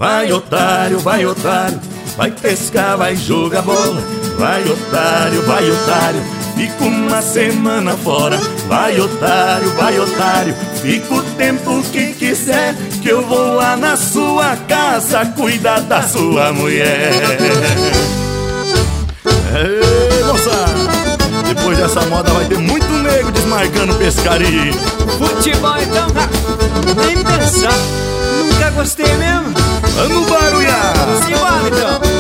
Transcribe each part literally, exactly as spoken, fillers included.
Vai otário, vai otário, vai pescar, vai jogar bola. Vai otário, vai otário, fica uma semana fora. Vai otário, vai otário, fica o tempo que quiser, que eu vou lá na sua casa cuidar da sua mulher. Ei, moçada, depois dessa moda vai ter muito nego desmarcando pescaria. Futebol então, nem pensar, nunca gostei mesmo. Vamos barulhar! Simbora então.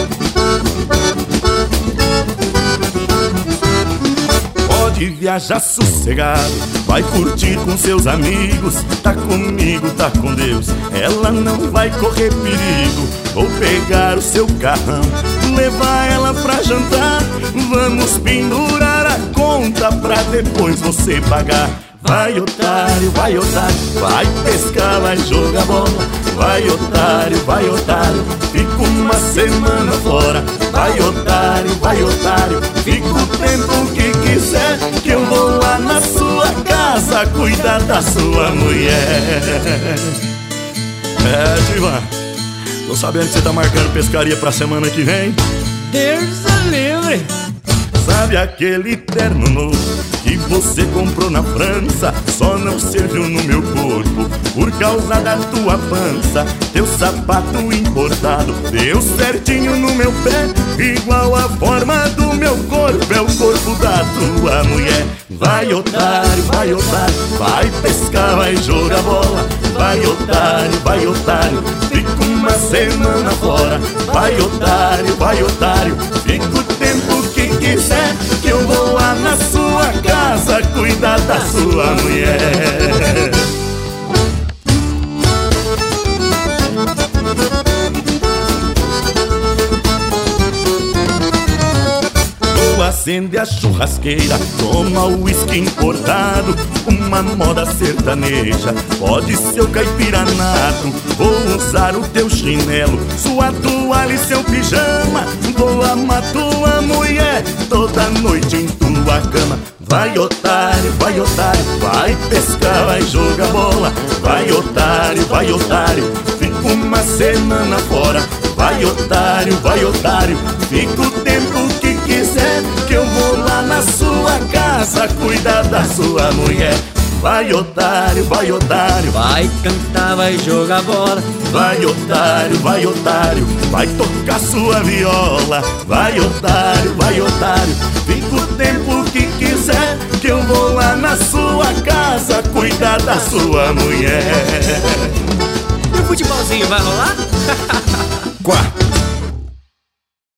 Pode viajar sossegado, vai curtir com seus amigos. Tá comigo, tá com Deus, ela não vai correr perigo. Vou pegar o seu carrão, levar ela pra jantar. Vamos pendurar a conta pra depois você pagar. Vai otário, vai otário, vai pescar, vai jogar bola. Vai otário, vai otário, fica uma semana fora. Vai otário, vai otário, fica o tempo que quiser, que eu vou lá na sua casa cuidar da sua mulher. É, Diva, tô sabendo que você tá marcando pescaria pra semana que vem. Deus o livre. Sabe aquele terno novo que você comprou na França? Só não serviu no meu corpo por causa da tua pança. Teu sapato importado deu certinho no meu pé, igual a forma do meu corpo, é o corpo da tua mulher. Vai otário, vai otário, vai pescar, vai jogar bola. Vai otário, vai otário, fica uma semana fora. Vai otário, vai otário, fica o tempo que quiser, que eu vou lá na sua casa cuidar da sua mulher. Acende a churrasqueira, toma o uísque importado, uma moda sertaneja, pode ser o caipiranato. Vou usar o teu chinelo, sua toalha e seu pijama. Vou amar tua mulher toda noite em tua cama. Vai otário, vai otário, vai pescar, vai jogar bola. Vai otário, vai otário, fica uma semana fora. Vai otário, vai otário, fica o tempo que quiser, que eu vou lá na sua casa cuidar da sua mulher. Vai otário, vai otário, vai cantar, vai jogar bola. Vai otário, vai otário, vai tocar sua viola. Vai otário, vai otário, fica o tempo que quiser, que eu vou lá na sua casa cuidar da sua mulher. E o futebolzinho vai rolar? Quá.